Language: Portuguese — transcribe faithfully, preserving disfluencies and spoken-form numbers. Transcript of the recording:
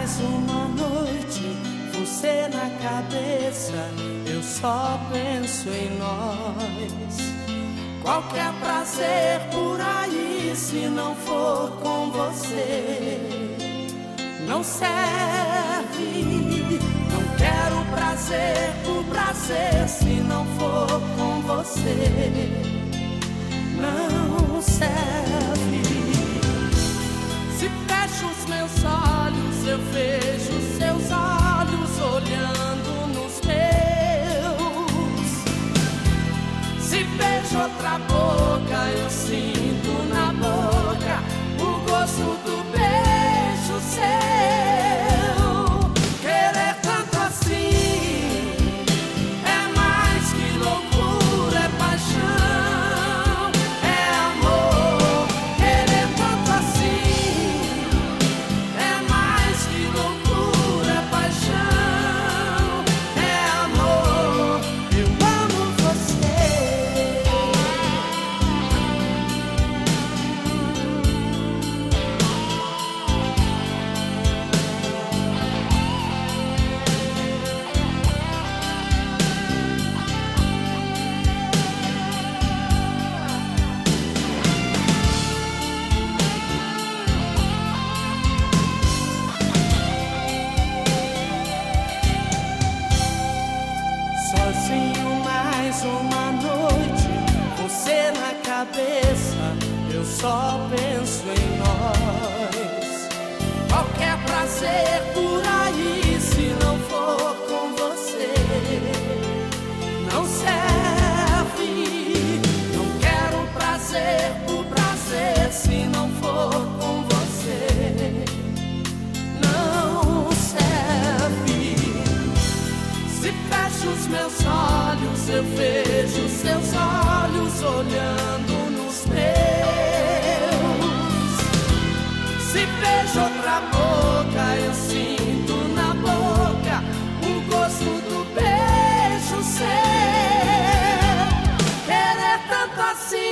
mais uma noite, você na cabeça, eu só penso em nós. Qualquer prazer por aí, se não for com você, não serve. Não quero prazer por prazer, se não for com você, não serve. Se fecho os meus olhos, eu vejo seus olhos olhando nos meus. Se beijo outra boca, eu sinto na boca o gosto do beijo seu. Querer tanto assim é mais que loucura, é paixão, é amor. Querer tanto assim é mais que loucura, é paixão, é amor. Eu amo você. Sozinho mais uma noite, você na cabeça, eu só penso em nós. Qualquer prazer por aí, se não for com você, não serve. Não quero prazer por prazer, se não for com você, não serve. Se fecho os meus olhos, eu vejo seus olhos olhando nos meus. Se beijo outra boca, eu sinto na boca o gosto do beijo seu. Querer tanto assim